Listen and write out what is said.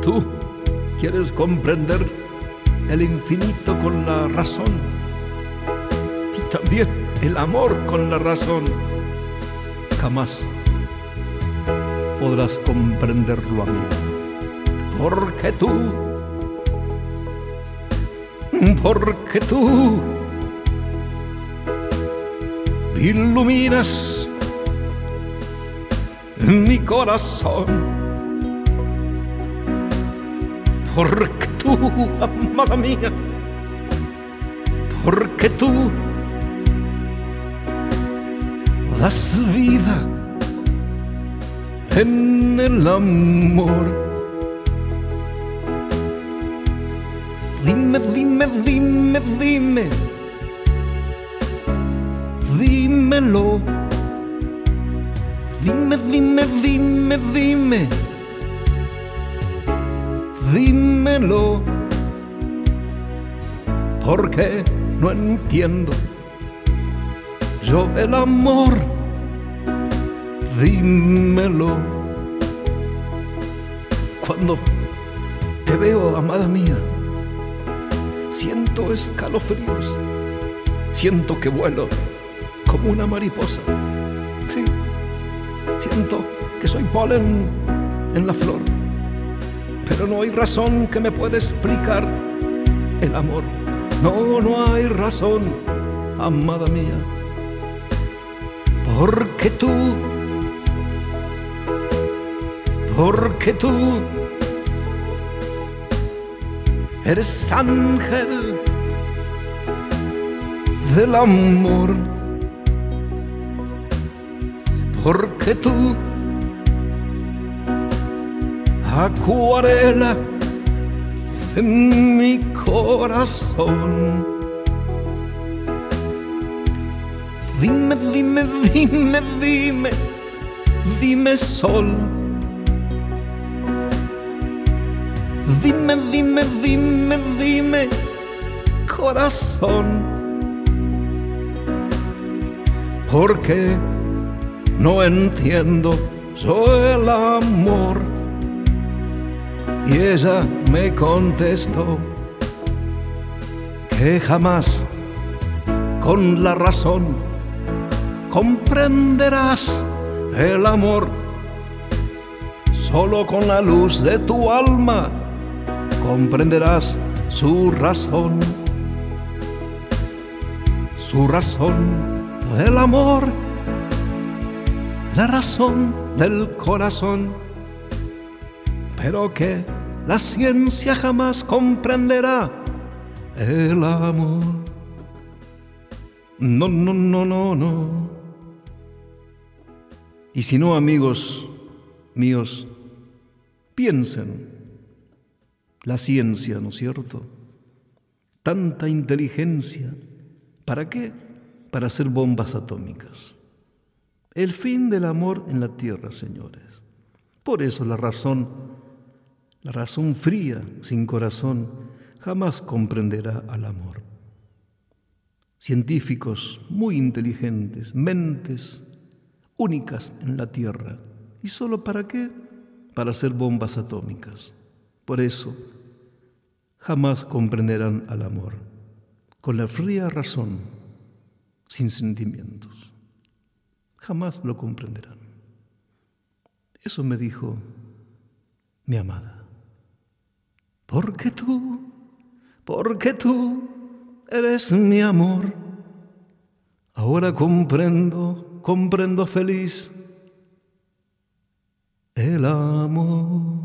Tú quieres comprender el infinito con la razón y también el amor con la razón. Jamás podrás comprenderlo, amigo, porque tú iluminas mi corazón, porque tú, amada mía, porque tú das vida en el amor. Dime, dime, dime, dime, dímelo. Dime, dime, dime, dime, dímelo. Porque no entiendo yo el amor. Dímelo. Cuando te veo, amada mía, siento escalofríos, siento que vuelo como una mariposa. Sí, siento que soy polen en la flor, pero no hay razón que me pueda explicar el amor. No, no hay razón, amada mía, porque tú eres ángel del amor, porque tú acuarela en mi corazón. Dime, dime, dime, dime, dime sol. Dime, dime, dime, dime, corazón, porque no entiendo yo el amor. Y ella me contestó que jamás con la razón comprenderás el amor. Solo con la luz de tu alma comprenderás su razón del amor, la razón del corazón, pero que la ciencia jamás comprenderá el amor. No, no, no, no, no. Y si no, amigos míos, piensen. La ciencia, ¿no es cierto? Tanta inteligencia. ¿Para qué? Para hacer bombas atómicas. El fin del amor en la tierra, señores. Por eso la razón fría, sin corazón, jamás comprenderá al amor. Científicos muy inteligentes, mentes únicas en la tierra. ¿Y solo para qué? Para hacer bombas atómicas. Por eso, jamás comprenderán al amor, con la fría razón, sin sentimientos. Jamás lo comprenderán. Eso me dijo mi amada. Porque tú eres mi amor. Ahora comprendo feliz el amor.